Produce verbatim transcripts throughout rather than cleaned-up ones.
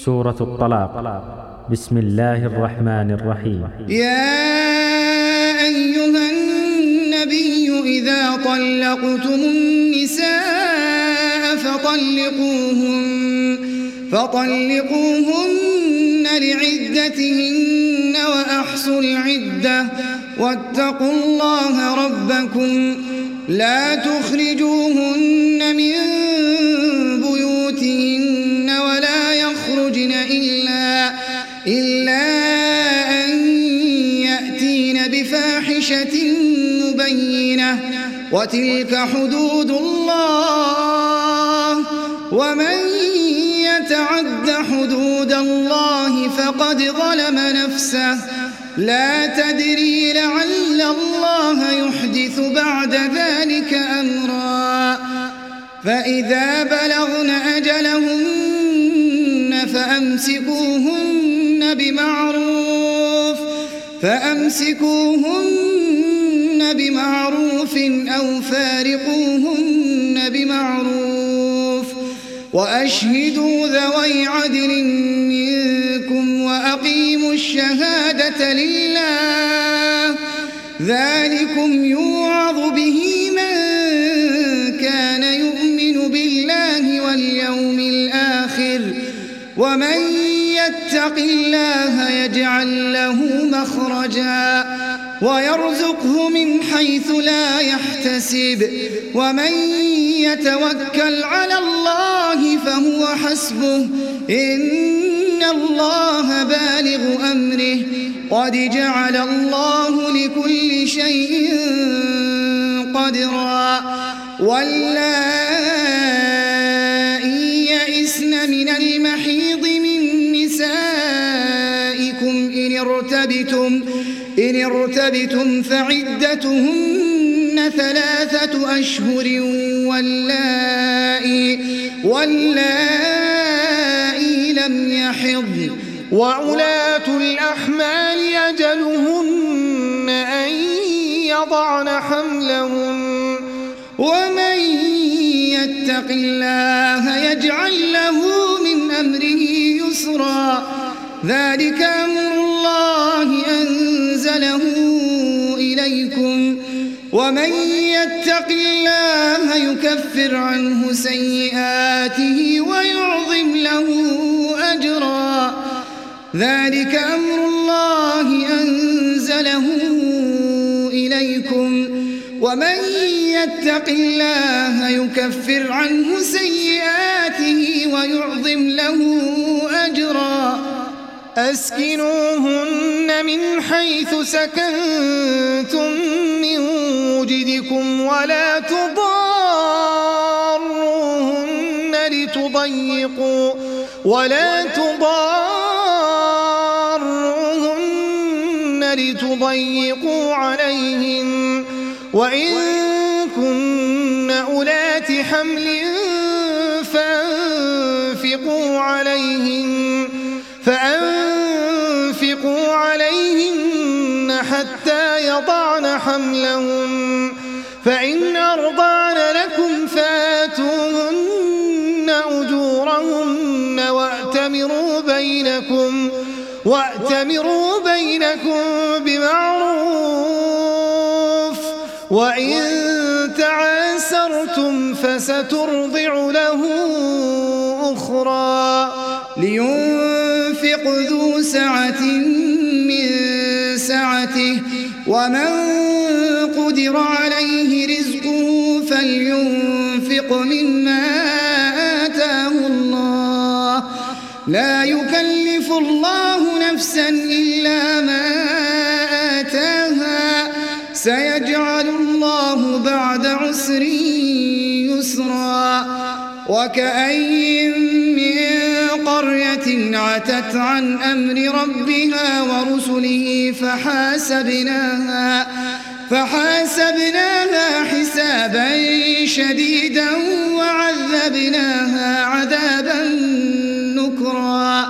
سورة الطلاق. بسم الله الرحمن الرحيم. يا أيها النبي إذا طلقتم النساء فطلقوهن, فطلقوهن لعدتهن وأحصوا العدة واتقوا الله ربكم لا تخرجوهن من بيوتهن ولا يخرجن إلا, إلا أن يأتين بفاحشة مبينة وتلك حدود الله ومن يتعد حدود الله فقد ظلم نفسه لا تدري لعل الله يحدث بعد ذلك أمرا فإذا بلغن أجلهن فأمسكوهن بمعروف فأمسكوهن بمعروف أو فارقوهن بمعروف وأشهدوا ذوي عدل منكم وأقيموا الشهادة لله ذلكم يوعظ به من كان يؤمن بالله واليوم الآخر ومن يتق الله يجعل له مخرجا ويرزقه من حيث لا يحتسب ومن يتوكل على الله فهو حسبه إن الله بالغ أمره قد جعل الله لكل شيء قدرا واللائي يئسن من المحيض من نسائكم إن ارتبتم إن ارتبتم فعدتهن ثلاثة أشهر واللائي, واللائي لم يحضن وأولاة الأحمال أجلهن أن يضعن حملهن ومن يتق الله يجعل له من أمره يسرا ذلك أمر الله أنزله إليكم ومن يتق الله يكفر عنه سيئاته ويعظم له أجرا ذلك أمر الله أنزله إليكم ومن يتق الله يكفر عنه سيئاته ويعظم له أجرا أسكنوهن من حيث سكنتم من وجدكم ولا تضاروهن لتضيقوا ولا تضاروهن لتضيقوا عليهن وإن كن أولات حمل فأنفقوا عليهن فأنفقوا عليهن حتى يضعن حملهن فإن أرضعن لكم فآتوهن أجورهن وأتمروا بينكم وأتمروا بينكم بمعروف وإن تعاسرتم فسترضع له أخرى لينفق ذو سعة من سعته ومن قدر عليه رزقه فلينفق مما آتاه الله لا يكلف الله نفسا إلا ما آتاها سيجعل الله بعد عسر يسرا وكأين من قرية عتت عن أمر ربها ورسله فحاسبناها, فحاسبناها حسابا شديدا وعذبناها عذابا نكرا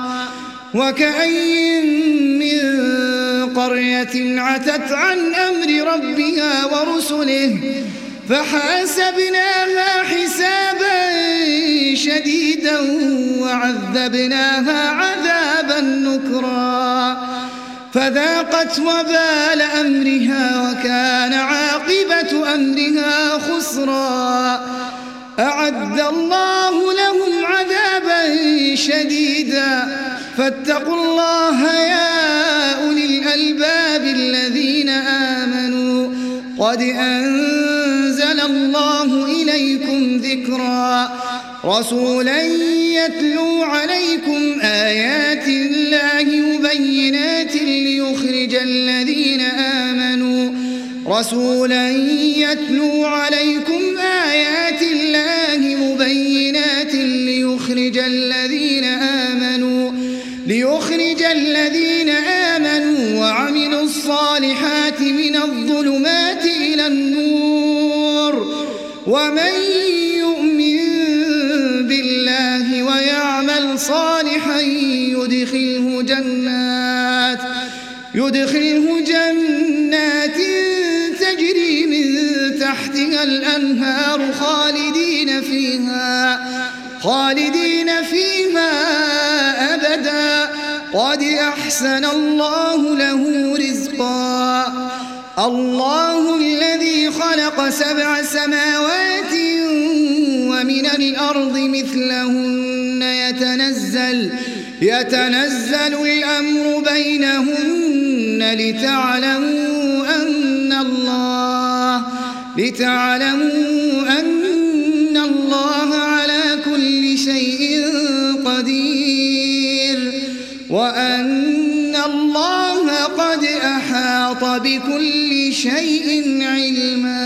وكأين من قرية عتت عن أمر ربها ورسله فحاسبناها حسابا شديدا وعذبناها عذابا نكرا فذاقت وبال أمرها وكان عاقبة أمرها خسرا أعد الله لهم عذابا شديدا فاتقوا الله يا أولي الألباب الذين آمنوا قد أنزل الله إليكم ذكرا رسولا يتلو عليكم آيات الله مبينات ليخرج الذين آمنوا رسولا يتلو عليكم آيات الله مبينات ليخرج الذين آمنوا ليخرج الذين آمنوا وعملوا الصالحات من الظلمات إلى النور ومن يؤمن بالله ويعمل صالحا يدخله جنات يدخله جنات تجري من تحتها الأنهار خالدين فيها خالدين فيها أبدا قد أحسن الله له رزقا الله الذي خلق سبع سماوات ومن الأرض مثلهن يتنزل يتنزل الأمر بينهن لتعلموا أن الله لتعلموا أن الله على كل شيء قدير وأن الله قد أحاط بكل شيء علما.